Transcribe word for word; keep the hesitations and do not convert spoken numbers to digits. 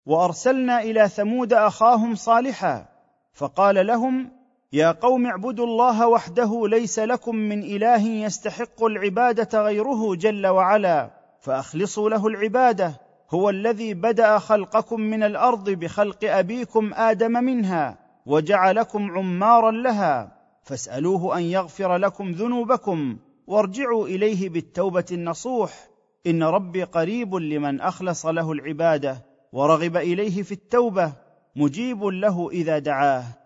وارسلنا الى ثمود اخاهم صالحا فقال لهم: يا قوم اعبدوا الله وحده ليس لكم من اله يستحق العباده غيره جل وعلا، فاخلصوا له العباده، هو الذي بدأ خلقكم من الارض بخلق ابيكم ادم منها وجعلكم عمارا لها، فاسالوه ان يغفر لكم ذنوبكم وارجعوا اليه بالتوبه النصوح، ان ربي قريب لمن اخلص له العباده ورغب اليه في التوبه، مجيب له اذا دعاه.